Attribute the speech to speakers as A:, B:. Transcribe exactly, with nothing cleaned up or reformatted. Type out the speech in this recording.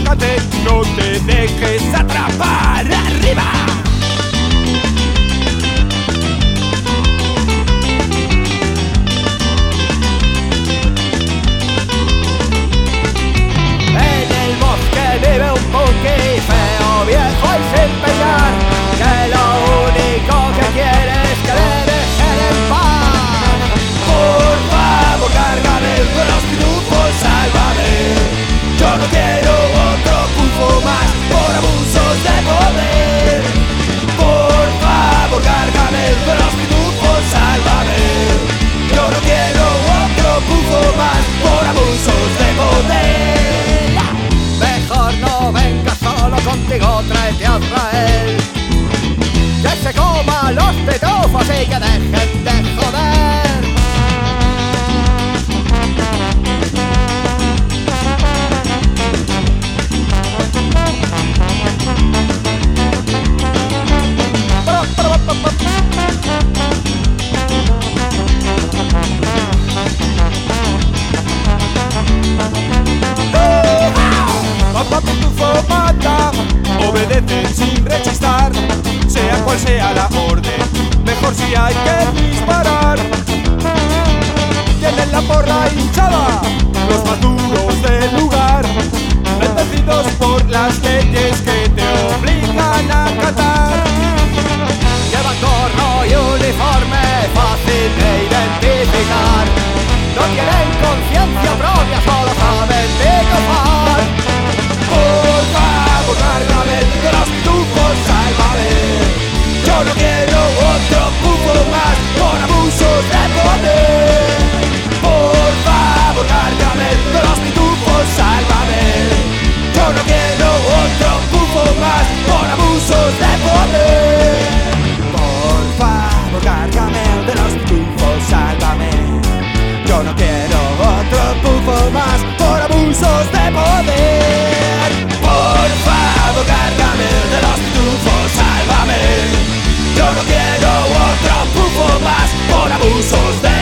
A: relájate, no te dejes atrapar. ¡Arriba!
B: En el bosque vive un punky feo, viejo y sin peinar, que lo único que quiere es que le dejen en paz.
A: Por favor, cárgame con los pitufos, sálvame. Yo no quiero otro pufo más por abusos de poder. Por favor, cárgame con los pitufos, sálvame. Yo no quiero otro pufo más por abusos de poder.
B: Mejor no vengas solo contigo, tráete a Israel, que se coma los pitufos y que dejen de joder.
A: Papá pitufo mata, obedecen sin rechistar, sea cual sea la orden, mejor si hay que disparar. Tienen la porra hinchada, los más duros del lugar, bendecidos por las leyes que te obligan a acatar.
B: Llevan gorro y uniforme fácil de identificar, no tienen conciencia propia, solo saben picofar.
A: Por favor, cárgame de los pitufos, sálvame. Yo no quiero otro pufo más por abusos de poder. Por favor, cárgame de los pitufos, sálvame. Yo no quiero otro pufo más por abusos de poder. Por favor, cárgame de los pitufos, sálvame. Yo no quiero otro pufo más por abusos de poder. Por favor, cárgame de los pitufos, sálvame. Yo no quiero otro pufo más por abusos de